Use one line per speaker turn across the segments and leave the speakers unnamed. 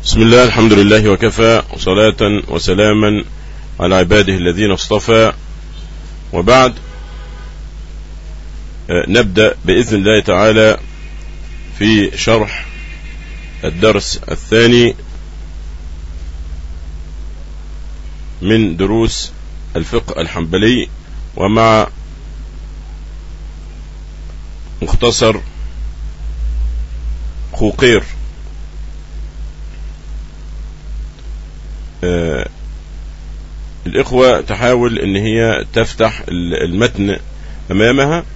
بسم الله، الحمد لله وكفى، وصلاة وسلاما على عباده الذين اصطفى، وبعد. نبدأ بإذن الله تعالى في شرح الدرس الثاني من دروس الفقه الحنبلي، ومع مختصر خوقير. الإخوة تحاول إن هي تفتح المتن أمامها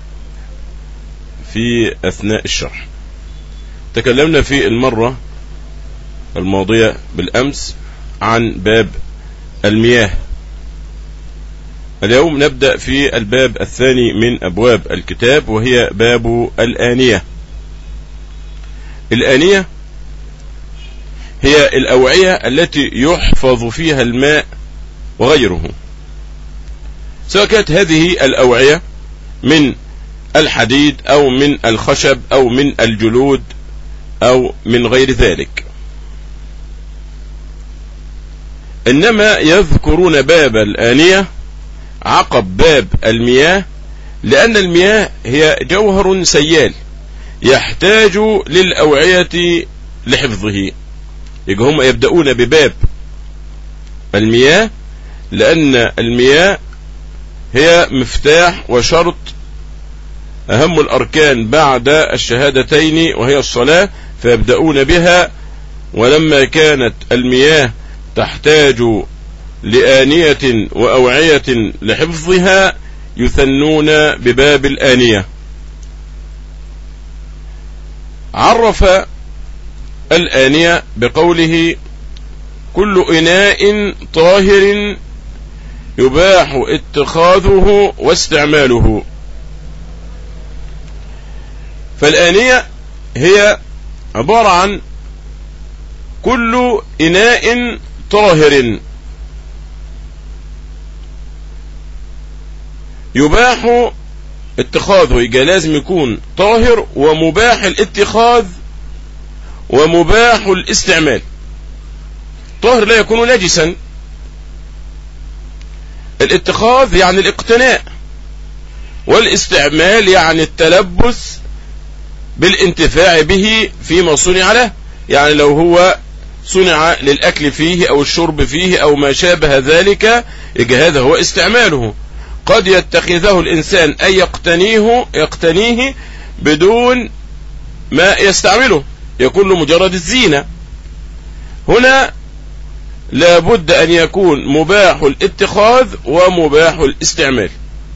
في أثناء الشرح. تكلمنا في المرة الماضية بالأمس عن باب المياه. اليوم نبدأ في الباب الثاني من أبواب الكتاب، وهي باب الآنية. الآنية هي الأوعية التي يحفظ فيها الماء وغيره، سواء كانت هذه الأوعية من الحديد أو من الخشب أو من الجلود أو من غير ذلك. إنما يذكرون باب الآنية عقب باب المياه، لأن المياه هي جوهر سيال يحتاج للأوعية لحفظه. يبقى هم يبدأون بباب المياه، لأن المياه هي مفتاح وشرط أهم الأركان بعد الشهادتين، وهي الصلاة، فيبدأون بها. ولما كانت المياه تحتاج لآنية وأوعية لحفظها، يثنون بباب الآنية. عرف الآنية بقوله: كل إناء طاهر يباح اتخاذه واستعماله. فالآنية هي عبارة عن كل إناء طاهر يباح اتخاذه. يبقى لازم يكون طاهر ومباح الاتخاذ ومباح الاستعمال. طاهر لا يكون نجسا. الاتخاذ يعني الاقتناء، والاستعمال يعني التلبس بالانتفاع به فيما صنع له. يعني لو هو صنع للأكل فيه أو الشرب فيه أو ما شابه ذلك، يبقى هذا هو استعماله. قد يتخذه الإنسان أن يقتنيه بدون ما يستعمله، يكون له مجرد الزينة. هنا لابد أن يكون مباح الاتخاذ ومباح الاستعمال.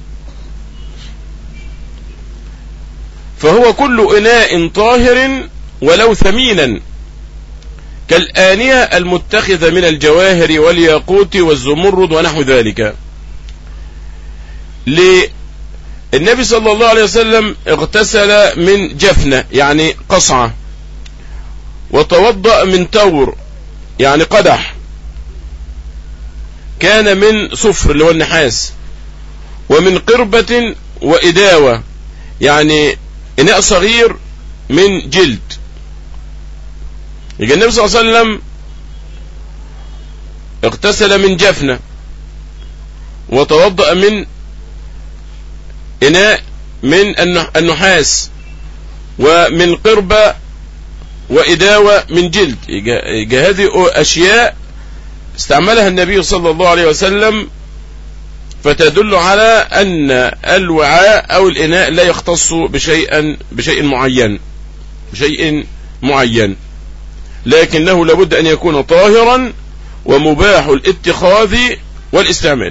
فهو كل إناء طاهر ولو ثمينا، كالآنية المتخذة من الجواهر والياقوت والزمرد ونحو ذلك. النبي صلى الله عليه وسلم اغتسل من جفنة يعني قصعة، وتوضأ من تور يعني قدح كان من صفر اللي هو النحاس، ومن قربة وإداوة يعني إناء صغير من جلد. يجي النبي صلى الله عليه وسلم اغتسل من جفنة، وتوضأ من إناء من النحاس، ومن قربة وإداوة من جلد. يجي هذه أشياء استعملها النبي صلى الله عليه وسلم، فتدل على أن الوعاء أو الإناء لا يختص بشيء معين، لكنه لابد أن يكون طاهرا ومباح الاتخاذ والاستعمال.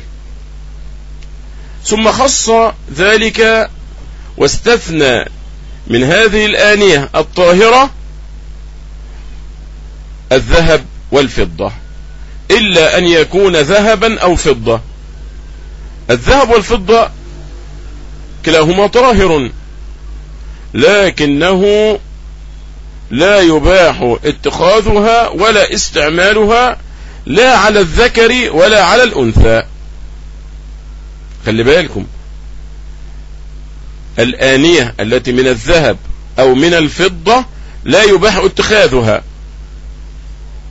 ثم خص ذلك واستثنى من هذه الآنية الطاهرة الذهب والفضة، إلا أن يكون ذهبا أو فضة. الذهب والفضة كلاهما طاهر، لكنه لا يباح اتخاذها ولا استعمالها، لا على الذكر ولا على الأنثى. خلي بالكم، الآنية التي من الذهب أو من الفضة لا يباح اتخاذها،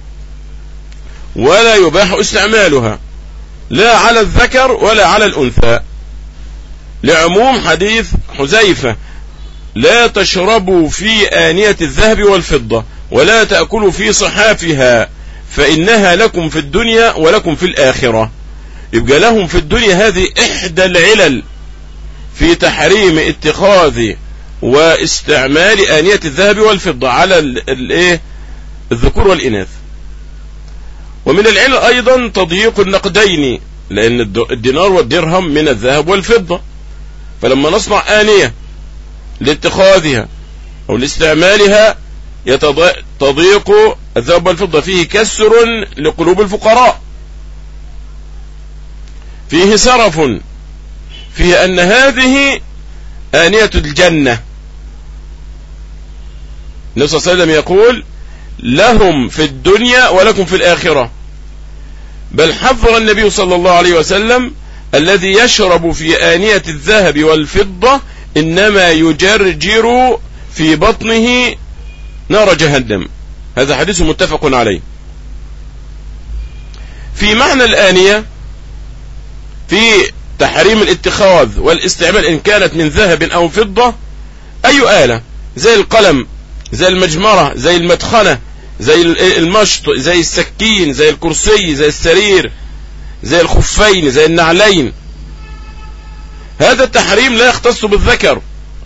ولا يباح استعمالها لا على الذكر ولا على الأنثى، لعموم حديث حذيفة: لا تشربوا في آنية الذهب والفضة ولا تأكلوا في صحافها فإنها لكم في الدنيا ولكم في الآخرة. يبقى لهم في الدنيا هذه إحدى العلل في تحريم اتخاذ واستعمال آنية الذهب والفضة على الذكور والإناث. ومن العلل أيضا تضييق النقدين، لأن الدينار والدرهم من الذهب والفضة، فلما نصنع آنية لاتخاذها أو لاستعمالها تضيق الذهب والفضة، فيه كسر لقلوب الفقراء، فيه سرف، فيه أن هذه آنية الجنة. النبي صلى الله عليه وسلم يقول: لهم في الدنيا ولكم في الآخرة. بل حذر النبي صلى الله عليه وسلم: الذي يشرب في آنية الذهب والفضة إنما يجرجر في بطنه نار جهنم. هذا حديث متفق عليه. في معنى الآنية في تحريم الاتخاذ والاستعمال إن كانت من ذهب أو فضة أي آلة، زي القلم، زي المجمرة، زي المدخنة، زي المشط، زي السكين، زي الكرسي، زي السرير، زي الخفين، زي النعلين. هذا التحريم لا يختص بالذكر،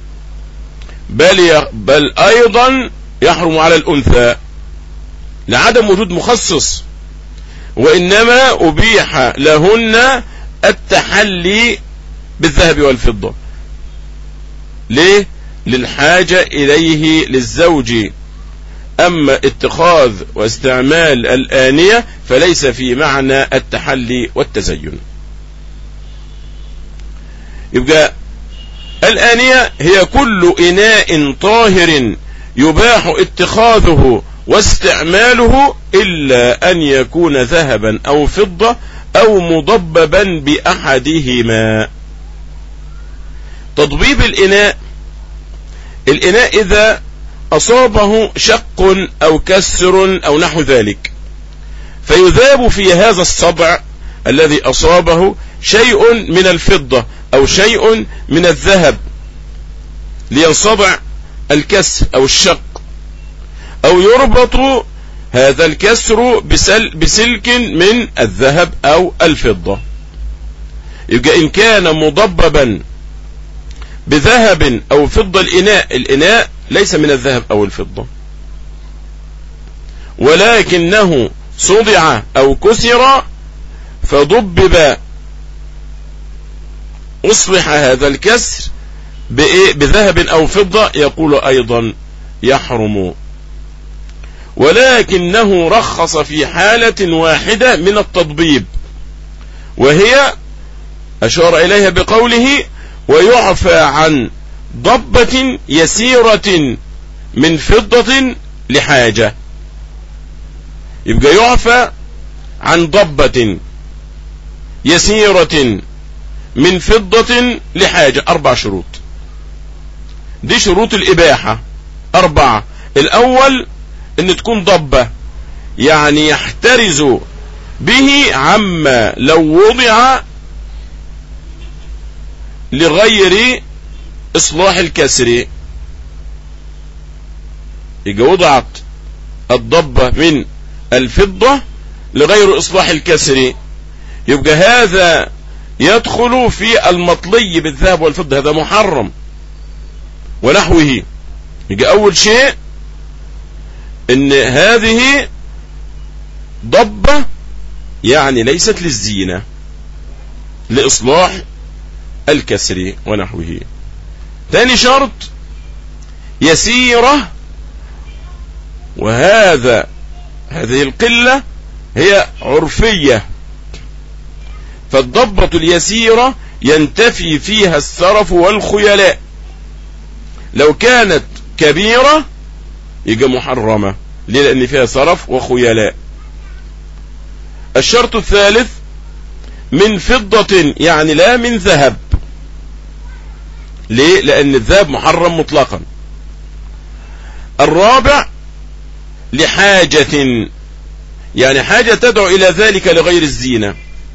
بل أيضا يحرم على الأنثى لعدم وجود مخصص، وإنما أبيح لهن التحلي بالذهب والفضة. ليه؟ للحاجة إليه للزوج. أما اتخاذ واستعمال الآنية فليس في معنى التحلي والتزين. يبقى الآنية هي كل إناء طاهر يباح اتخاذه واستعماله إلا أن يكون ذهبا أو فضة أو مضببا بأحدهما. تضبيب الإناء إذا أصابه شق أو كسر أو نحو ذلك، فيذاب في هذا الصبع الذي أصابه شيء من الفضة أو شيء من الذهب لينصبع الكسر أو الشق، أو يربط هذا الكسر بسلك من الذهب أو الفضة. يبقى إن كان مضببا بذهب أو فضة الإناء ليس من الذهب أو الفضة، ولكنه صدع أو كسر فضبب، أصلح هذا الكسر بذهب أو فضة، يقول أيضا يحرم. ولكنه رخص في حالة واحدة من التضبيب، وهي أشار إليها بقوله: ويعفى عن ضبة يسيرة من فضة لحاجة. يبقى يعفى عن ضبة يسيرة من فضة لحاجة. 4 شروط، دي شروط الإباحة 4. الأول ان تكون ضبة، يعني يحترز به عما لو وضع لغير إصلاح الكسر. يبقى وضعت الضبة من الفضة لغير إصلاح الكسر، يبقى هذا يدخل في المطلي بالذهب والفضة، هذا محرم ونحوه. يبقى أول شيء ان هذه ضبة يعني ليست للزينة، لإصلاح الكسر ونحوه. ثاني شرط يسيرة، وهذه القلة هي عرفية، فالضبة اليسيرة ينتفي فيها السرف والخيلاء. لو كانت كبيرة يبقى محرمة، ليه؟ لأن فيها سرف وخيلاء. الشرط الثالث من فضة، يعني لا من ذهب. ليه؟ لأن الذهب محرم مطلقا. الرابع لحاجة، يعني حاجة تدعو إلى ذلك لغير الزينة.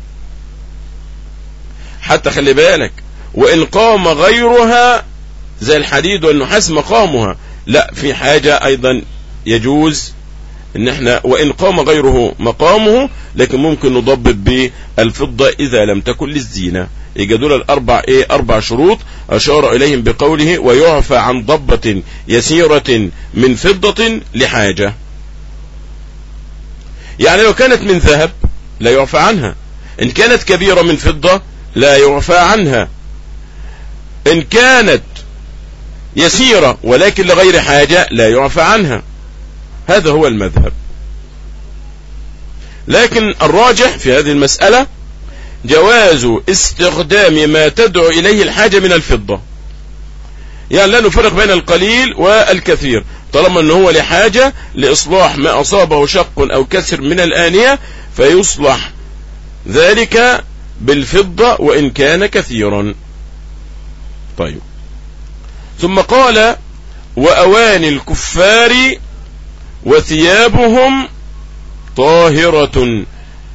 حتى خلي بالك، وإن قام غيرها زي الحديد والنحاس مقامها، لا، في حاجة أيضا يجوز إن احنا وإن قام غيره مقامه، لكن ممكن نضبط بالفضة إذا لم تكن للزينة. يبقى دول الأربع أربع شروط أشار إليهم بقوله ويعفى عن ضبة يسيرة من فضة لحاجة. يعني لو كانت من ذهب لا يعفى عنها، إن كانت كبيرة من فضة لا يعفى عنها، إن كانت يسيرة ولكن لغير حاجة لا يعفى عنها. هذا هو المذهب. لكن الراجح في هذه المسألة جواز استخدام ما تدعو إليه الحاجة من الفضة. يعني لا نفرق بين القليل والكثير، طالما أنه هو لحاجة لإصلاح ما أصابه شق أو كسر من الآنية فيصلح ذلك بالفضة وإن كان كثيرا. طيب، ثم قال وأواني الكفار وثيابهم طاهرة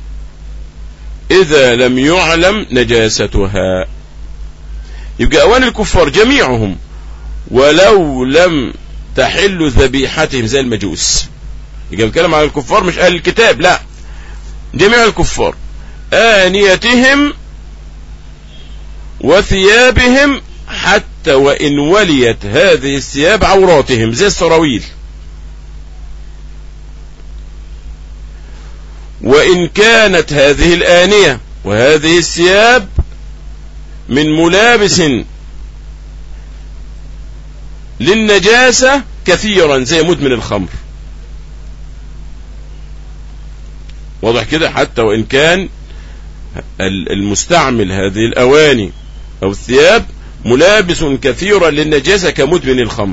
إذا لم يعلم نجاستها. يبقى أواني الكفار جميعهم ولو لم تحل ذبيحتهم زي المجوس. يبقى بنتكلم عن الكفار مش أهل الكتاب، لا، جميع الكفار. آنيتهم وثيابهم حتى وإن وليت هذه الثياب عوراتهم زي السراويل، وإن كانت هذه الآنية وهذه الثياب من ملابس للنجاسة كثيرا زي مدمن الخمر. واضح كده؟ حتى وإن كان المستعمل هذه الأواني أو الثياب ملابس كثيرا للنجاسة كمدمن الخمر.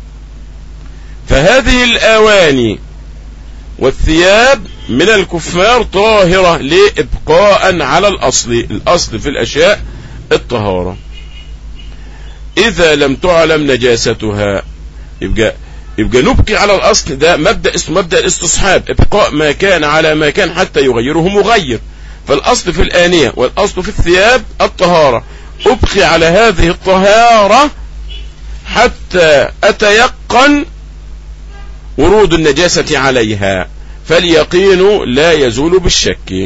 فهذه الأواني والثياب من الكفار طاهرة لإبقاء على الأصل في الأشياء الطهارة إذا لم تعلم نجاستها. يبقى نبقي على الأصل. ده مبدأ اسمه مبدأ الاستصحاب، إبقاء ما كان على ما كان حتى يغيره مغير. فالأصل في الآنية والأصل في الثياب الطهارة، أبقي على هذه الطهارة حتى أتيقن ورود النجاسة عليها، فاليقين لا يزول بالشك.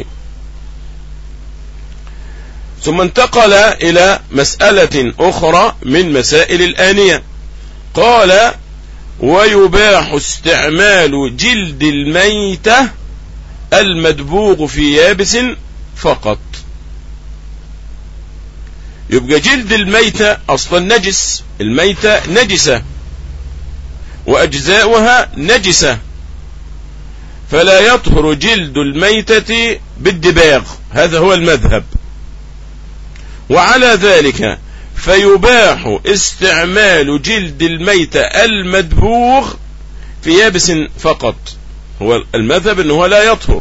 ثم انتقل إلى مسألة أخرى من مسائل الآنية. قال ويباح استعمال جلد الميتة المدبوغ في يابس فقط. يبقى جلد الميتة أصلا نجس، الميتة نجسة وأجزاؤها نجسة، فلا يطهر جلد الميتة بالدباغ. هذا هو المذهب. وعلى ذلك فيباح استعمال جلد الميتة المدبوغ في يابس فقط. هو المذهب أنه لا يطهر،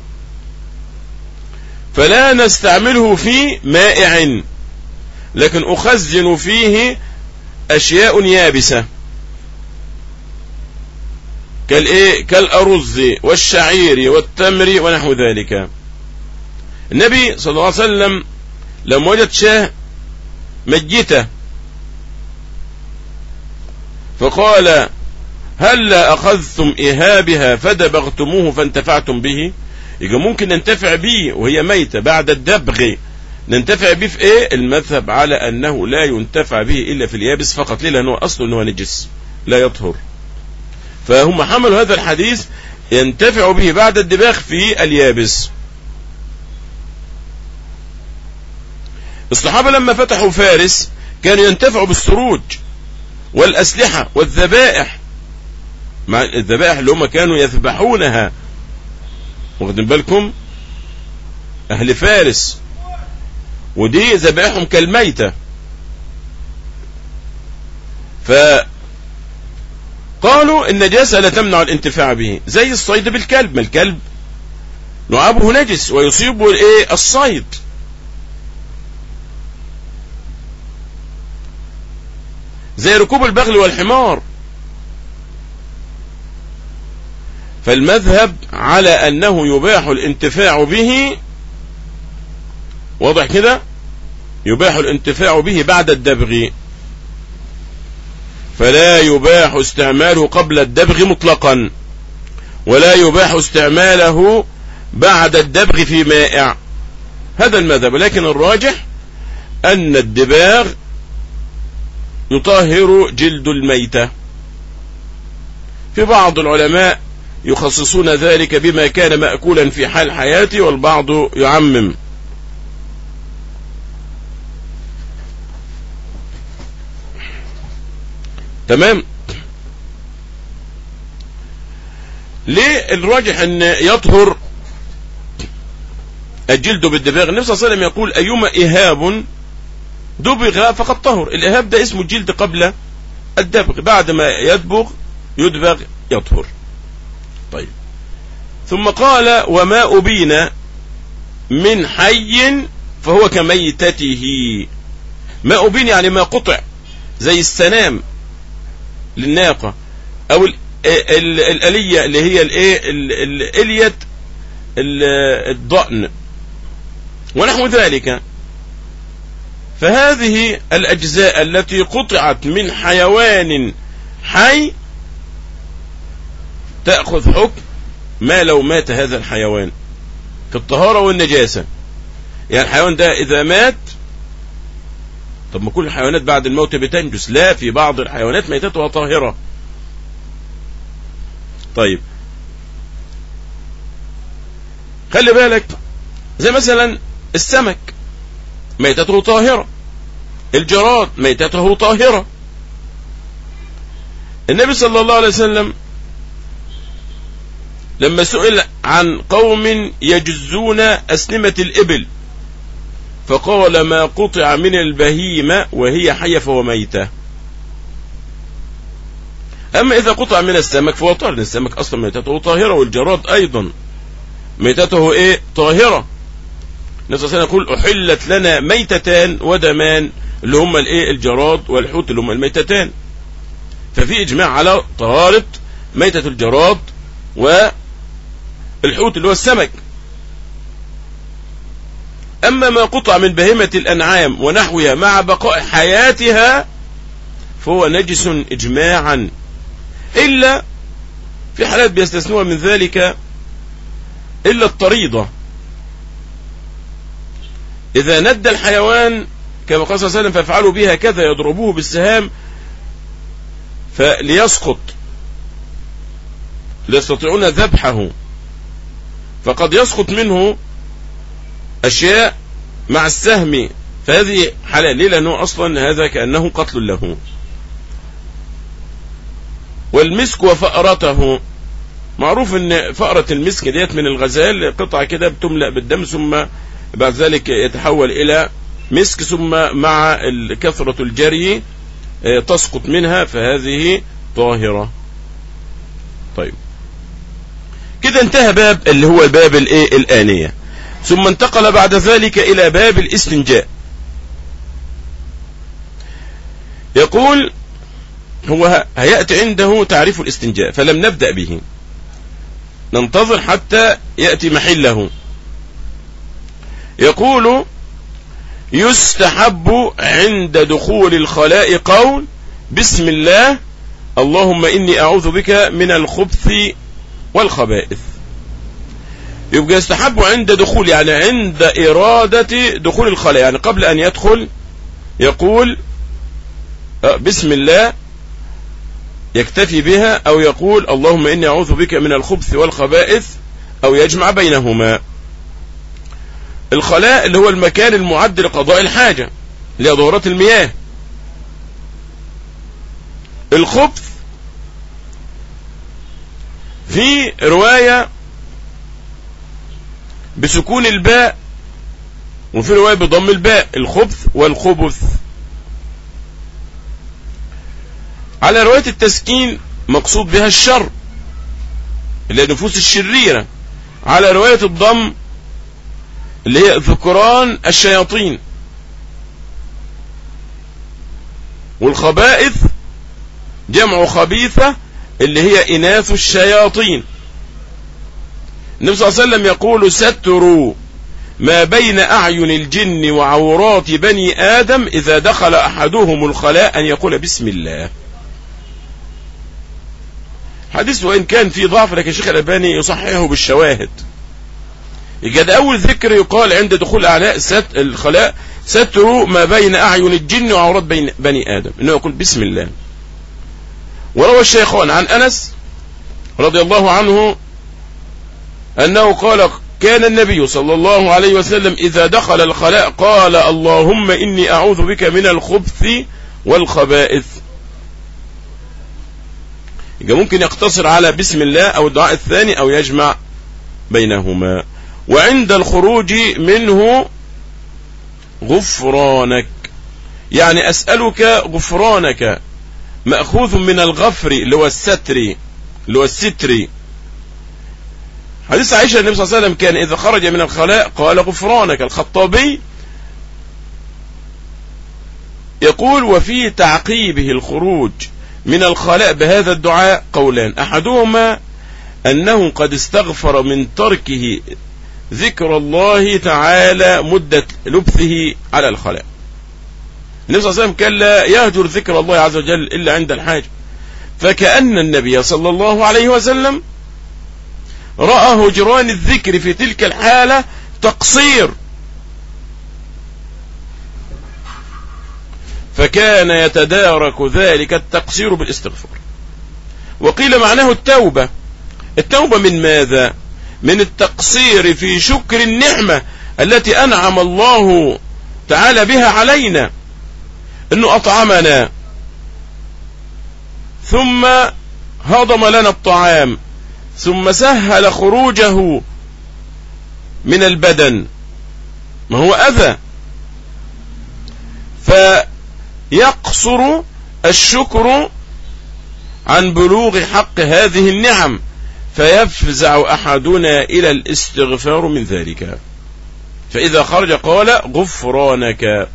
فلا نستعمله في مائع، لكن أخزن فيه أشياء يابسة كالأرز والشعير والتمر ونحو ذلك. النبي صلى الله عليه وسلم لما وجد شاه ميتة فقال هلا أخذتم إهابها فدبغتموه فانتفعتم به. يبقى ممكن ننتفع به وهي ميتة بعد الدبغ. ننتفع به في ايه؟ المذهب على أنه لا ينتفع به إلا في اليابس فقط. ليه؟ لأنه أصله أنه نجس لا يطهر. فهم حملوا هذا الحديث ينتفع به بعد الدباغ في اليابس. الصحابة لما فتحوا فارس كانوا ينتفعوا بالسروج والأسلحة والذبائح، مع الذبائح اللي هم كانوا يذبحونها. واخدين بالكم؟ أهل فارس، ودي ذبائحهم كالميتة. فقالوا النجاسة لا تمنع الانتفاع به، زي الصيد بالكلب. ما الكلب لعابه نجس ويصيبه الصيد. زي ركوب البغل والحمار. فالمذهب على أنه يباح الانتفاع به، واضح كده، يباح الانتفاع به بعد الدبغ، فلا يباح استعماله قبل الدبغ مطلقا، ولا يباح استعماله بعد الدبغ في مائع. هذا المذهب. لكن الراجح أن الدباغ يطهر جلد الميتة. في بعض العلماء يخصصون ذلك بما كان مأكولا في حال حياته، والبعض يعمم. تمام. ليه الراجح أن يطهر الجلد بالدباغ؟ النبي صلى الله عليه وسلم يقول أيما إهاب دبغ فقد طهر. الإهاب ده اسمه الجلد قبل الدبغ، بعد ما يدبغ يطهر. طيب، ثم قال وما أبين من حي فهو كميتته. ما أبين يعني ما قطع، زي السنام للناقة، أو الآلية اللي هي الإلية الضأن ونحو ذلك. فهذه الأجزاء التي قطعت من حيوان حي تأخذ حكم ما لو مات هذا الحيوان في الطهارة والنجاسة. يعني الحيوان ده إذا مات، طب ما كل الحيوانات بعد الموت بتنجس؟ لا، في بعض الحيوانات ميتتها طاهرة. طيب خلي بالك، زي مثلا السمك ميتته طاهرة، الجراد ميتته طاهرة. النبي صلى الله عليه وسلم لما سئل عن قوم يجزون أسنمة الإبل فقال ما قطع من البهيمة وهي حية فهو ميتة. أما إذا قطع من السمك فهو طاهر، السمك أصلا ميتته طاهرة، والجراد أيضا ميتته طاهرة. النبي صلى الله عليه وسلم يقول أحلت لنا ميتتان ودمان، اللي هم الجراد والحوت اللي هم الميتتان. ففي إجماع على طهارة ميتة الجراد والحوت اللي هو السمك. أما ما قطع من بهيمة الأنعام ونحوها مع بقاء حياتها فهو نجس إجماعا، إلا في حالات بيستثنوها من ذلك، إلا الطريضة. إذا ند الحيوان كما قال صلى الله عليه وسلم فافعلوا بها كذا، يضربوه بالسهام فليسقط، لا يستطيعون ذبحه، فقد يسقط منه أشياء مع السهم، فهذه حلال. ليه؟ لأنه أصلا هذا كأنه قتل له. والمسك وفأرته، معروف ان فأرة المسك ديت من الغزال، قطعة كده بتملأ بالدم ثم بعد ذلك يتحول إلى مسك، ثم مع كثرة الجري تسقط منها، فهذه طاهرة. طيب كده انتهى باب اللي هو الباب الآنية، ثم انتقل بعد ذلك إلى باب الاستنجاء. يقول هو هيأتي عنده تعريف الاستنجاء، فلم نبدأ به، ننتظر حتى يأتي محله. يقول يستحب عند دخول الخلاء قول بسم الله اللهم إني أعوذ بك من الخبث والخبائث. يبقى يستحب عند دخول، يعني عند إرادة دخول الخلاء، يعني قبل أن يدخل يقول بسم الله، يكتفي بها، أو يقول اللهم إني أعوذ بك من الخبث والخبائث، أو يجمع بينهما. الخلاء اللي هو المكان المعد لقضاء الحاجة، اللي هي دورات المياه. الخبث في رواية بسكون الباء وفي رواية بضم الباء، الخبث والخبث. على رواية التسكين مقصود بها الشر اللي هي النفوس الشريرة، على رواية الضم اللي هي ذكران الشياطين. والخبائث جمع خبيثة اللي هي إناث الشياطين. النبي صلى الله عليه وسلم يقول ستروا ما بين أعين الجن وعورات بني آدم إذا دخل أحدهم الخلاء أن يقول بسم الله. حديث وإن كان فيه ضعف لكن الشيخ الألباني يصححه بالشواهد. يجد أول ذكر يقال عند دخول الخلاء ستروا ما بين أعين الجن وعورات بني آدم، إنه يقول بسم الله. وروى الشيخان عن أنس رضي الله عنه أنه قال كان النبي صلى الله عليه وسلم إذا دخل الخلاء قال اللهم إني أعوذ بك من الخبث والخبائث. يبقى ممكن يقتصر على بسم الله أو الدعاء الثاني أو يجمع بينهما. وعند الخروج منه غفرانك، يعني أسألك غفرانك، مأخوذ من الغفر اللي هو الستر، اللي هو الستر. حديث عائشة النبي صلى الله عليه وسلم كان إذا خرج من الخلاء قال غفرانك. الخطابي يقول وفي تعقيبه الخروج من الخلاء بهذا الدعاء قولان، أحدهما أنه قد استغفر من تركه ذكر الله تعالى مدة لبثه على الخلاء. النبي صلى الله عليه وسلم كان لا يهجر ذكر الله عز وجل إلا عند الحاجة، فكأن النبي صلى الله عليه وسلم رأى هجران الذكر في تلك الحالة تقصير، فكان يتدارك ذلك التقصير بالاستغفار. وقيل معناه التوبة. التوبة من ماذا؟ من التقصير في شكر النعمة التي أنعم الله تعالى بها علينا، أنه أطعمنا ثم هضم لنا الطعام ثم سهل خروجه من البدن، ما هو أذى، فيقصر الشكر عن بلوغ حق هذه النعم، فيفزع أحدنا إلى الاستغفار من ذلك. فإذا خرج قال غفرانك.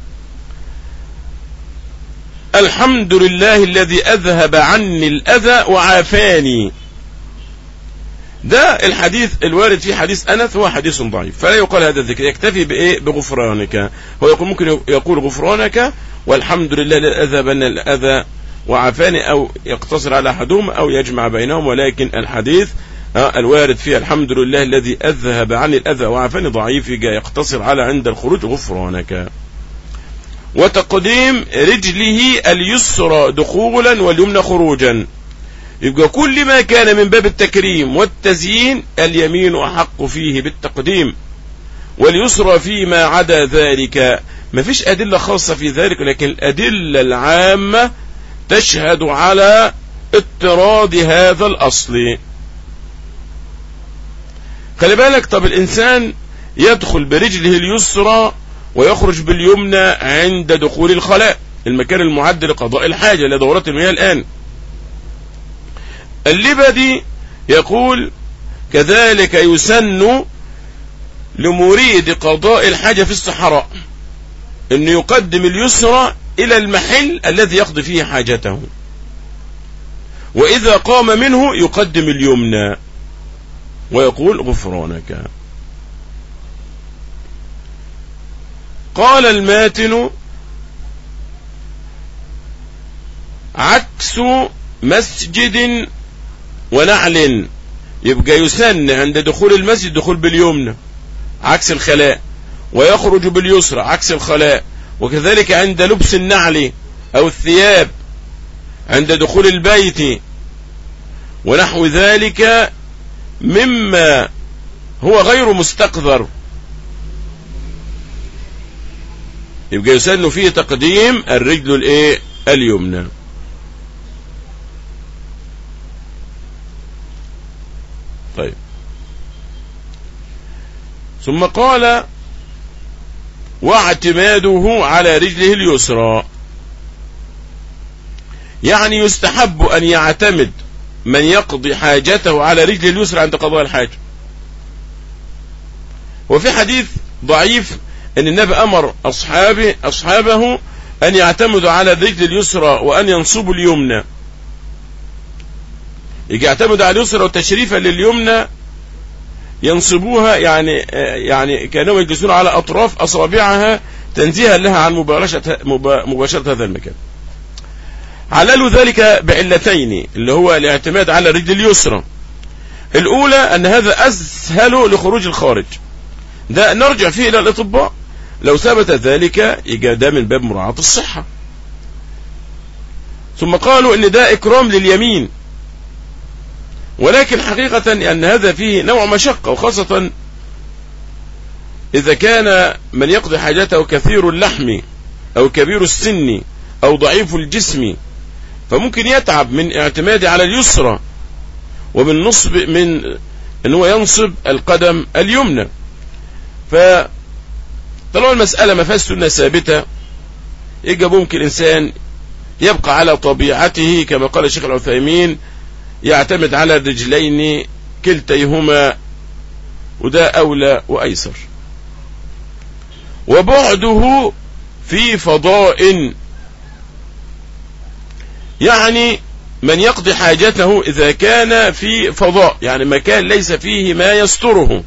الحمد لله الذي أذهب عني الأذى وعافاني. ده الحديث الوارد في حديث أنس هو حديث ضعيف، فلا يقال هذا الذكر، يكتفي بإيه؟ بغفرانك. هو يقول ممكن يقول غفرانك والحمد لله الذي أذهب عني الأذى وعافاني، أو يقتصر على أحدهما أو يجمع بينهم. ولكن الحديث الوارد فيه الحمد لله الذي أذهب عني الأذى وعافاني ضعيف، يقتصر على عند الخروج غفرانك. وتقديم رجله اليسرى دخولا واليمنى خروجا، يبقى كل ما كان من باب التكريم والتزيين اليمين أحق فيه بالتقديم، واليسرى فيما عدا ذلك. ما فيش أدلة خاصة في ذلك، لكن الأدلة العامة تشهد على اضطراد هذا الأصل. خلي بالك، طب الإنسان يدخل برجله اليسرى ويخرج باليمنى عند دخول الخلاء، المكان المعد لقضاء الحاجة لدورات المياه الآن. اللبدي يقول كذلك يسن لمريد قضاء الحاجة في الصحراء أن يقدم اليسرى إلى المحل الذي يقضي فيه حاجته، وإذا قام منه يقدم اليمنى ويقول غفرانك. قال الماتن عكس مسجد ونعل، يبقى يسن عند دخول المسجد دخول باليمنى عكس الخلاء، ويخرج باليسرى عكس الخلاء، وكذلك عند لبس النعل أو الثياب عند دخول البيت ونحو ذلك مما هو غير مستقذر، يبقى يسن فيه تقديم الرجل اليمنى. طيب، ثم قال واعتماده على رجله اليسرى، يعني يستحب أن يعتمد من يقضي حاجته على رجله اليسرى عند قضاء الحاجة. وفي حديث ضعيف أن النبي أمر أصحابه أن يعتمدوا على الرجل اليسرى وأن ينصبوا اليمنى، يجي يعتمدوا على اليسرى وتشريفا لليمنى ينصبوها يعني كانوا يجلسون على أطراف أصابعها تنزيها لها عن مباشرة هذا المكان. عللوا ذلك بعلتين، اللي هو الاعتماد على الرجل اليسرى. الأولى أن هذا أسهل لخروج الخارج، ده نرجع فيه إلى الأطباء، لو ثبت ذلك يبقى ده من باب مراعاة الصحة. ثم قالوا أن ده إكرام لليمين، ولكن حقيقة أن هذا فيه نوع مشقة، وخاصة إذا كان من يقضي حاجته كثير اللحم أو كبير السن أو ضعيف الجسم، فممكن يتعب من اعتماد على اليسرى ومن نصب من أن هو ينصب القدم اليمنى. فطالما المسألة ما فيهاش سنة ثابتة، يبقى ممكن الإنسان يبقى على طبيعته كما قال الشيخ العثيمين، يعتمد على الرجلين كلتيهما، وده أولى وأيسر. وبعده في فضاء، يعني من يقضي حاجته إذا كان في فضاء، يعني مكان ليس فيه ما يستره،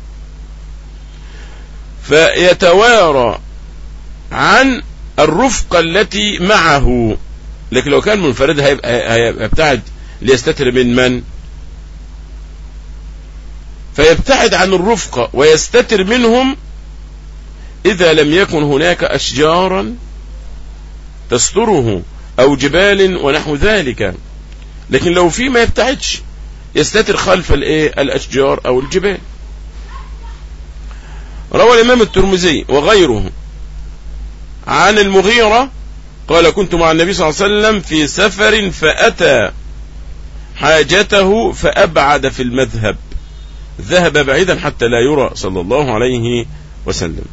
فيتوارى عن الرفقة التي معه. لكن لو كان منفرد هيبقى يبتعد ليستتر من فيبتعد عن الرفقة ويستتر منهم إذا لم يكن هناك أشجارا تستره أو جبال ونحو ذلك. لكن لو في ما يبتعدش، يستتر خلف الأشجار أو الجبال. روى الإمام الترمذي وغيره عن المغيرة قال: كنت مع النبي صلى الله عليه وسلم في سفر فأتى حاجته فأبعد في المذهب، ذهب بعيدا حتى لا يرى صلى الله عليه وسلم.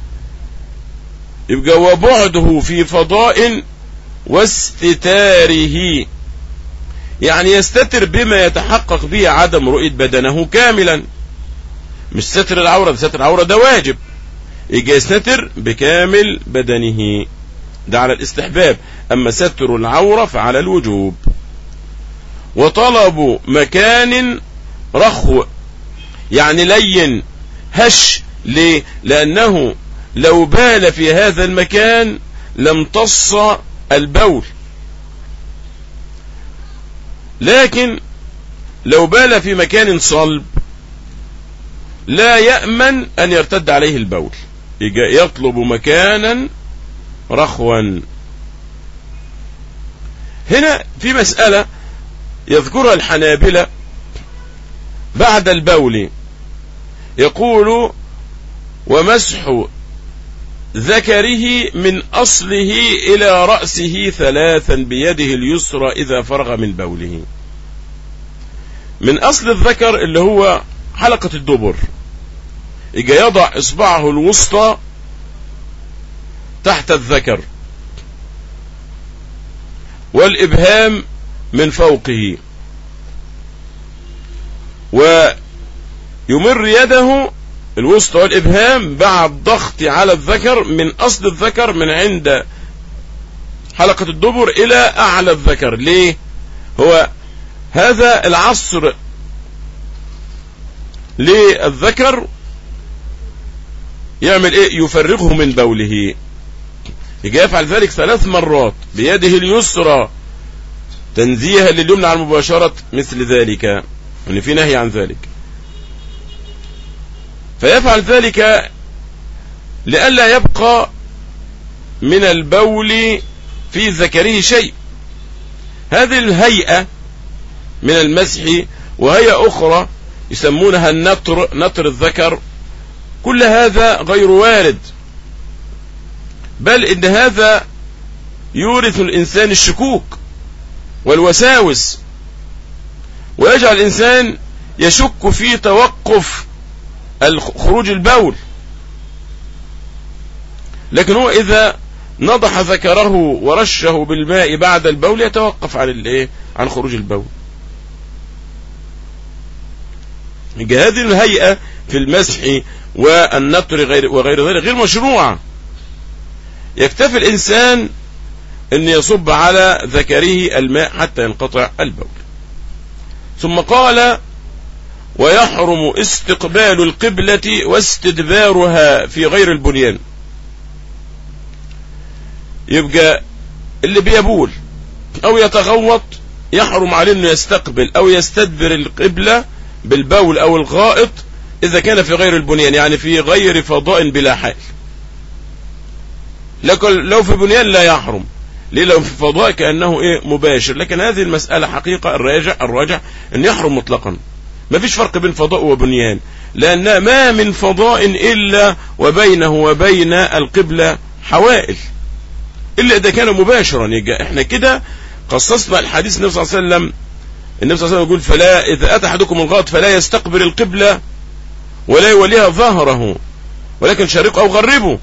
يبقى وبعده في فضاء واستتاره، يعني يستتر بما يتحقق به عدم رؤية بدنه كاملا، مش ستر العورة، ستر العورة ده واجب، يجي يستتر بكامل بدنه، ده على الاستحباب. أما ستر العورة فعلى الوجوب. وطلب مكان رخو، يعني لين هش، ليه؟ لأنه لو بال في هذا المكان لم تص البول، لكن لو بال في مكان صلب لا يأمن أن يرتد عليه البول، يطلب مكانا رخوا. هنا في مسألة يذكرها الحنابلة بعد البول، يقول: ومسح ذكره من أصله إلى رأسه 3 بيده اليسرى إذا فرغ من بوله. من أصل الذكر اللي هو حلقة الدبر، يجي يضع إصبعه الوسطى تحت الذكر والإبهام من فوقه، ويمر يده الوسطى والإبهام بعد ضغط على الذكر من أصل الذكر، من عند حلقة الدبر إلى أعلى الذكر. ليه؟ هو هذا العصر للذكر يعمل إيه؟ يفرغه من بوله. يجي يفعل ذلك 3 مرات بيده اليسرى تنزيها لليمنى عن مباشرة مثل ذلك، يعني في نهي عن ذلك. فيفعل ذلك لئلا يبقى من البول في ذكره شيء. هذه الهيئة من المسح، وهيئة أخرى يسمونها النطر، نطر الذكر، كل هذا غير وارد، بل إن هذا يورث الإنسان الشكوك والوساوس، ويجعل الإنسان يشك في توقف خروج البول. لكن هو إذا نضح ذكره ورشه بالماء بعد البول يتوقف عن خروج البول. هذه الهيئة في المسح والنطر وغير ذلك غير مشروعة. يكتفي الإنسان أن يصب على ذكره الماء حتى ينقطع البول. ثم قال: ويحرم استقبال القبلة واستدبارها في غير البنيان. يبقى اللي بيبول أو يتغوط يحرم عليه أنه يستقبل أو يستدبر القبلة بالبول أو الغائط إذا كان في غير البنيان، يعني في غير فضاء بلا حائل. لكن لو في بنيان لا يحرم، ليه؟ لو في فضاء كأنه مباشر. لكن هذه المسألة حقيقة الراجع أن يحرم مطلقا. ما فيش فرق بين فضاء وبنيان، لأن ما من فضاء إلا وبينه وبين القبلة حوائل إلا إذا كان مباشرا. يبقى احنا كده قصصنا الحديث النبي صلى الله عليه وسلم. النبي صلى الله عليه وسلم يقول: فلا إذا أتى أحدكم الغائط فلا يستقبل القبلة ولا يوليها ظهره ولكن شرقه أو غربه.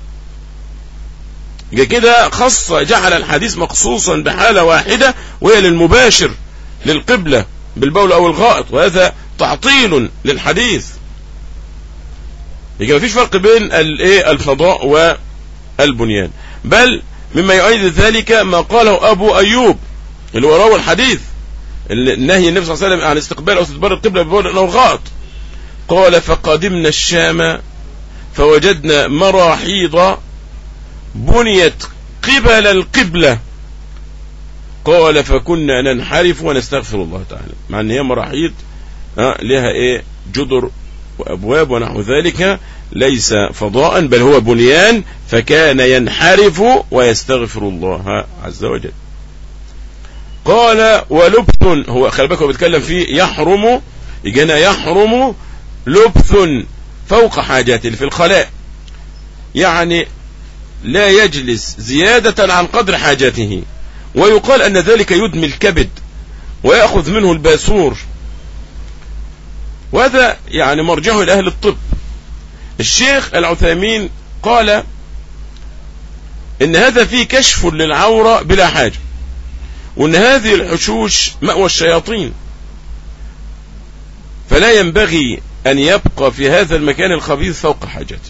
كده خص جعل الحديث مخصوصا بحالة واحدة وهي للمباشر للقبلة بالبول أو الغائط، وهذا تعطيل للحديث. يبقى ما فيش فرق بين الفضاء والبنيان. بل مما يؤيد ذلك ما قاله أبو أيوب اللي هو راوي الحديث، النهي النبي صلى الله عليه وسلم عن استقبال أو استدبار القبلة بالبول أو الغائط. قال: فقدمنا الشام فوجدنا مراحيض بنيت قبل القبلة. قال: فكنا ننحرف ونستغفر الله تعالى. مع ان هي مراحيض لها جدر وابواب ونحو ذلك، ليس فضاء بل هو بنيان، فكان ينحرف ويستغفر الله عز وجل. قال: ولبث، هو خلي بالك هو بيتكلم فيه يحرم، يجينا يحرم لبث فوق حاجاته في الخلاء، يعني لا يجلس زيادة عن قدر حاجته. ويقال أن ذلك يدمي الكبد ويأخذ منه الباسور، وهذا يعني مرجعه إلى أهل الطب. الشيخ العثيمين قال إن هذا فيه كشف للعورة بلا حاجة، وإن هذه الحشوش مأوى الشياطين، فلا ينبغي أن يبقى في هذا المكان الخبيث فوق حاجته.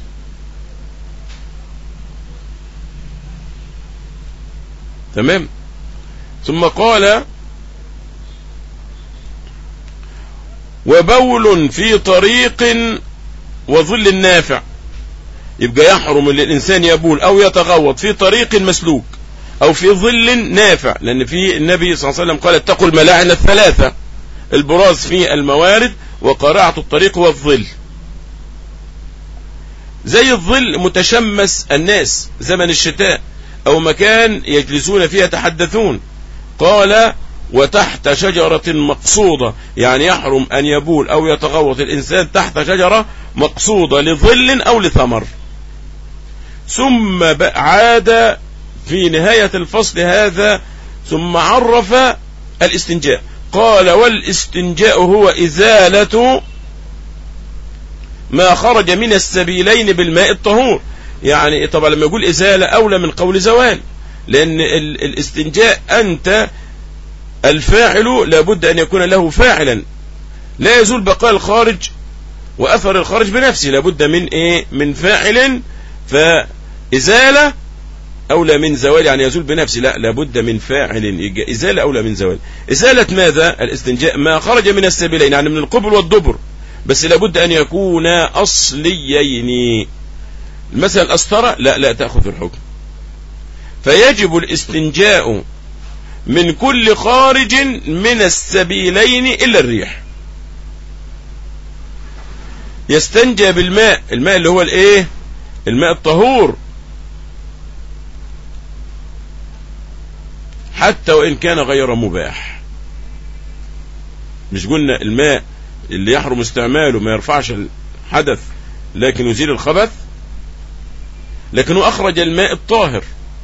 تمام. ثم قال: وبول في طريق وظل نافع. يبقى يحرم للإنسان يبول أو يتغوط في طريق مسلوك أو في ظل نافع، لأن في النبي صلى الله عليه وسلم قال: اتقوا الملاعن الثلاثة: البراز في الموارد وقارعة الطريق والظل. زي الظل متشمس الناس زمن الشتاء أو مكان يجلسون فيها يتحدثون. قال: وتحت شجرة مقصودة، يعني يحرم أن يبول أو يتغوط الإنسان تحت شجرة مقصودة لظل أو لثمر. ثم عاد في نهاية الفصل هذا ثم عرف الاستنجاء. قال: والاستنجاء هو إزالة ما خرج من السبيلين بالماء الطهور. يعني طبعا لما يقول إزالة أولى من قول زوال، لأن الاستنجاء أنت الفاعل لابد أن يكون له فاعلا، لا يزول بقاء الخارج وأثر الخارج بنفسه، لابد من من فاعل. فإزالة أولى من زوال، يعني يزول بنفسه، لا لابد من فاعل. إزالة أولى من زوال. إزالة ماذا؟ الاستنجاء ما خرج من السبيلين، يعني من القبل والدبر، بس لابد أن يكون أصليين. مثلا الأسطرة لا تأخذ الحكم. فيجب الاستنجاء من كل خارج من السبيلين إلا الريح. يستنجى بالماء، الماء اللي هو الماء الطهور، حتى وإن كان غير مباح. مش قلنا الماء اللي يحرم استعماله ما يرفعش الحدث لكن يزيل الخبث؟ لكنه أخرج الماء الطاهر.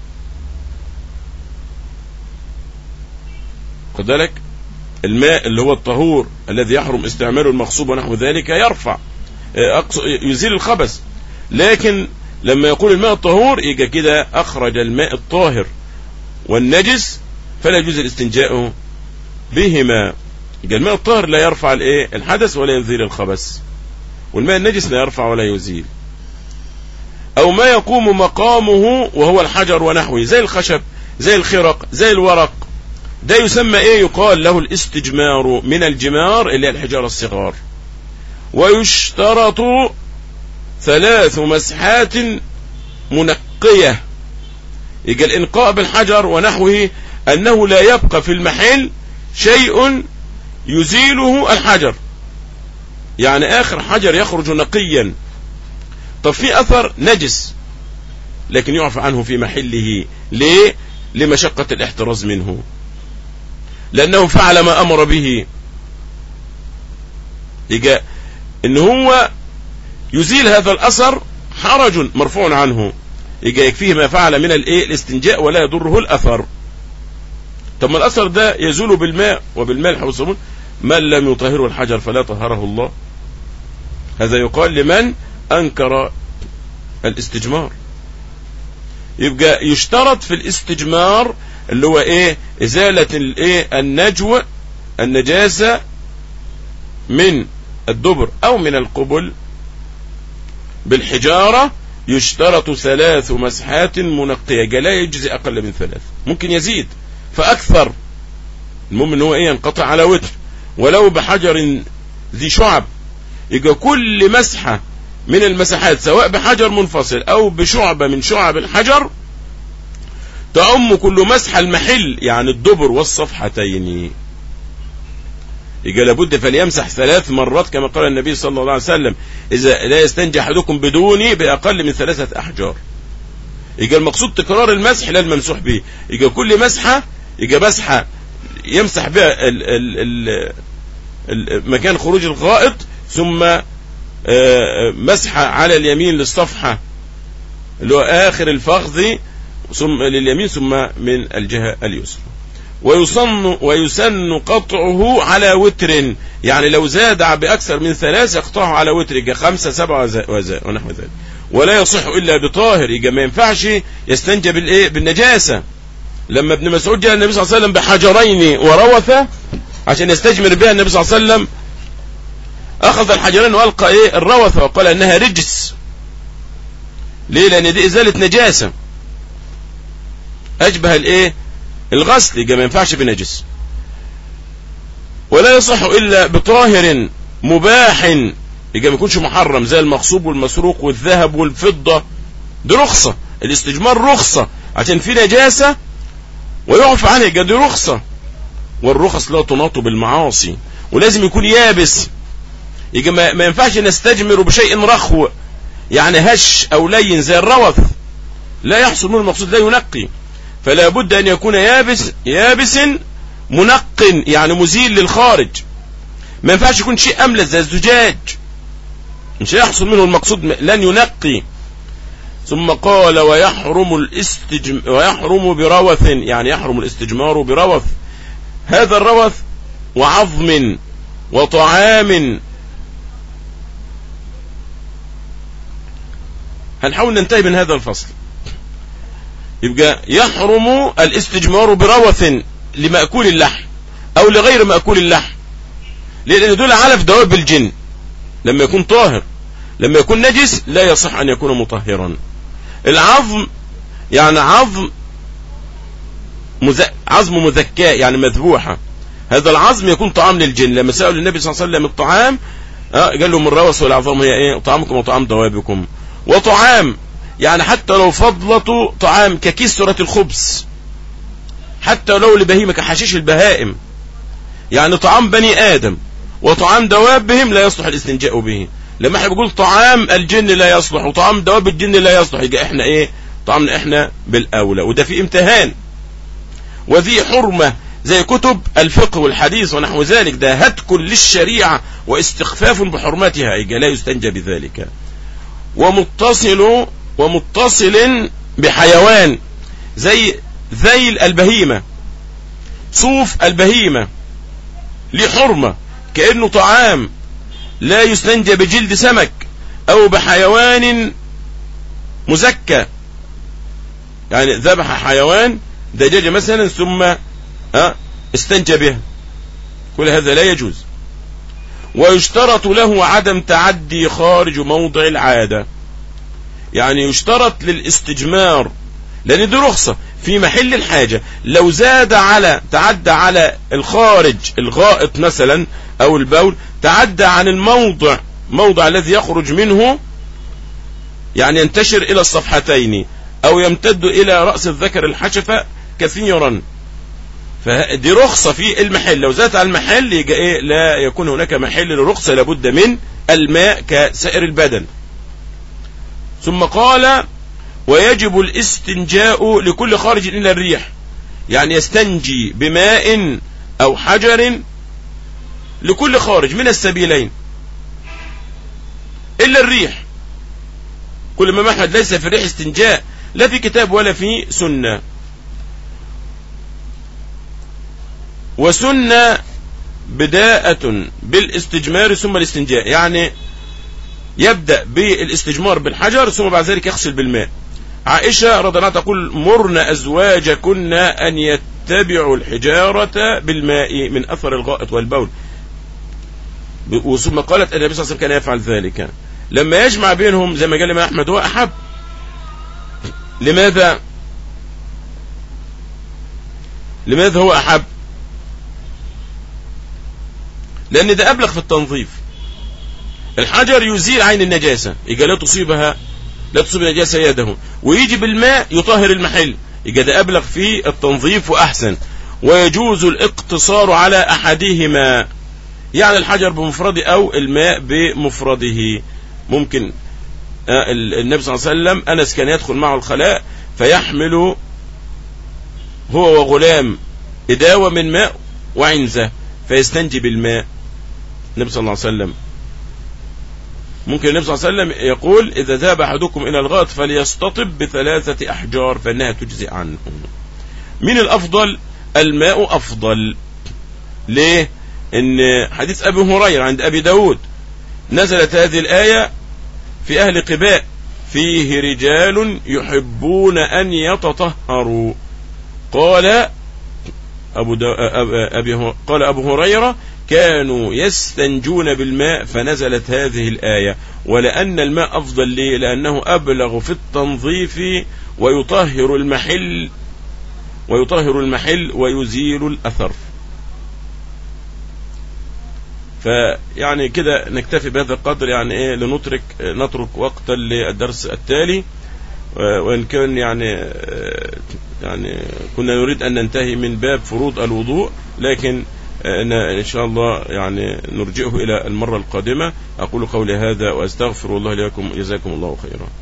خد بالك، الماء اللي هو الطهور الذي يحرم استعماله المغصوب ونحو ذلك يرفع يزيل الخبث. لكن لما يقول الماء الطهور يجي كده أخرج الماء الطاهر والنجس، فلا يجوز الاستنجاء بهما. الماء الطاهر لا يرفع الحدث ولا يزيل الخبث، والماء النجس لا يرفع ولا يزيل. أو ما يقوم مقامه وهو الحجر ونحوه، زي الخشب زي الخرق زي الورق، ده يسمى يقال له الاستجمار، من الجمار اللي هي الحجارة الصغار. ويشترط 3 مسحات منقية. يجي الإنقاء بالحجر ونحوه أنه لا يبقى في المحل شيء يزيله الحجر، يعني آخر حجر يخرج نقيا. طب في أثر نجس لكن يعفى عنه في محله، ليه؟ لمشقة الاحتراز منه، لأنه فعل ما أمر به. يجي إن هو يزيل هذا الأثر حرج مرفوع عنه، يجي يكفيه ما فعل من الاستنجاء ولا يضره الأثر. طب ما الأثر ده يزول بالماء وبالملح والصابون، من لم يطهره الحجر فلا طهره الله. هذا يقال لمن أنكر الاستجمار. يبقى يشترط في الاستجمار اللي هو إزالة النجوى النجاسة من الدبر أو من القبل بالحجارة، يشترط 3 مسحات منقية. لا يجزي أقل من 3، ممكن يزيد فأكثر، المهم إن هو ينقطع على وتر ولو بحجر ذي شعب. يبقى كل مسحة من المساحات سواء بحجر منفصل أو بشعبة من شعب الحجر تعم كل مسحة المحل، يعني الدبر والصفحتين. يبقى لابد فليمسح 3 مرات كما قال النبي صلى الله عليه وسلم: إذا لا يستنجي أحدكم بدوني بأقل من 3 أحجار. يبقى المقصود تكرار المسح لا الممسوح به. يبقى كل مسحة مسحة يمسح بها مكان خروج الغائط، ثم مسحة على اليمين للصفحة اللي هو آخر الفخذ ثم لليمين ثم من الجهة اليسرى. ويسن قطعه على وتر، يعني لو زاد بأكثر من 3 يقطعه على وتر، يجي 5 7 ونحو ذلك. ولا يصح إلا بطاهر، يجي ما ينفعش يستنجى بالنجاسة. لما ابن مسعود جاء النبي صلى الله عليه وسلم بحجرين وروثة عشان يستجمر بها، النبي صلى الله عليه وسلم أخذ الحجرين وألقى الروثة وقال أنها رجس. ليه؟ لأن دي إزالة نجاسة أشبه الغسل، يبقى ما ينفعش بنجس. ولا يصح إلا بطاهر مباح، يبقى ما يكونش محرم زي المغصوب والمسروق والذهب والفضة، دي رخصة. الاستجمار رخصة عشان في نجاسة ويعفى عنها، يبقى دي رخصة. والرخص لا تناط بالمعاصي، ولازم يكون يابس. يبقى ما ينفعش نستجمر بشيء رخو يعني هش أو لين زي الروث، لا يحصل منه المقصود، لا ينقي. فلا بد أن يكون يابس منق، يعني مزيل للخارج. ما ينفعش يكون شيء أملس زي الزجاج، مش يحصل منه المقصود، لن ينقي. ثم قال ويحرم بروث، يعني يحرم الاستجمار بروث. هذا الروث وعظم وطعام. هنحاول ننتهي من هذا الفصل. يبقى يحرم الاستجمار بروث لمأكول اللحم أو لغير مأكول اللحم، لأن دول علف دواب الجن لما يكون طاهر. لما يكون نجس لا يصح أن يكون مطهرا. العظم يعني عظم مذكاء، يعني مذبوحة. هذا العظم يكون طعام للجن. لما سألوا النبي صلى الله عليه وسلم الطعام قال لهم الروث والعظام هي طعامكم وطعام دوابكم. وطعام يعني حتى لو فضلة طعام ككسرة الخبز، حتى لو لبهيمة كحشيش البهائم، يعني طعام بني آدم وطعام دوابهم لا يصلح الاستنجاء به. لما احنا بنقول طعام الجن لا يصلح وطعام دواب الجن لا يصلح، يبقى احنا طعامنا احنا بالأولى، وده في امتهان. وذي حرمة زي كتب الفقه والحديث ونحو ذلك، ده هتك للشريعة واستخفاف بحرمتها، يبقى لا يستنجى بذلك. ومتصل بحيوان زي ذيل البهيمة، صوف البهيمة ليه حرمة، كأنه طعام. لا يستنجى بجلد سمك أو بحيوان مزكى، يعني ذبح حيوان دجاجة مثلا ثم استنجى بها، كل هذا لا يجوز. ويشترط له عدم تعدي خارج موضع العادة، يعني يشترط للاستجمار، لأن دي رخصة في محل الحاجة. لو تعدى على الخارج، الغائط مثلا أو البول، تعدى عن الموضع موضع الذي يخرج منه يعني ينتشر إلى الصفحتين أو يمتد إلى رأس الذكر الحشفة كثيرا، فدي رخصة في المحل. لو زادت على المحل يبقى إيه؟ لا يكون هناك محل للرخصة، لابد من الماء كسائر البدن. ثم قال ويجب الاستنجاء لكل خارج إلى الريح، يعني يستنجي بماء أو حجر لكل خارج من السبيلين إلا الريح. كل إمام أحمد ليس في الريح استنجاء، لا في كتاب ولا في سنة. وسنة بداءة بالاستجمار ثم الاستنجاء، يعني يبدأ بالاستجمار بالحجر ثم بعد ذلك يغسل بالماء. عائشة رضي الله عنها تقول مرن أزواجكن أن يتبعوا الحجارة بالماء من أثر الغائط والبول، ثم قالت النبي صلى الله عليه وسلم كان يفعل ذلك. لما يجمع بينهم زي ما قال الإمام أحمد هو أحب. لماذا هو أحب؟ لأن ده أبلغ في التنظيف. الحجر يزيل عين النجاسة، يبقى لا تصيب النجاسة يده، ويجي بالماء يطهر المحل، يبقى ده أبلغ في التنظيف وأحسن. ويجوز الاقتصار على أحدهما، يعني الحجر بمفرده أو الماء بمفرده. ممكن النبي صلى الله عليه وسلم أنس كان يدخل معه الخلاء فيحمل هو وغلام إداوة من ماء وعنزة فيستنجي بالماء النبي صلى الله عليه وسلم. ممكن النبي صلى الله عليه وسلم يقول إذا ذهب أحدكم إلى الغائط فليستطب ب3 أحجار فإنها تجزئ عنه. من الأفضل؟ الماء أفضل. ليه؟ إن حديث أبي هريرة عند أبي داود نزلت هذه الآية في أهل قباء فيه رجال يحبون أن يتطهروا. قال أبو هريرة كانوا يستنجون بالماء فنزلت هذه الآية. ولأن الماء أفضل ليه؟ لأنه أبلغ في التنظيف ويطهر المحل ويزيل الأثر. فيعني كده نكتفي بهذا القدر، يعني ايه نترك وقتا للدرس التالي. وإن كان يعني كنا نريد أن ننتهي من باب فروض الوضوء، لكن إن شاء الله يعني نرجئه إلى المرة القادمة. أقول قولي هذا وأستغفر الله لكم، جزاكم الله خيرا.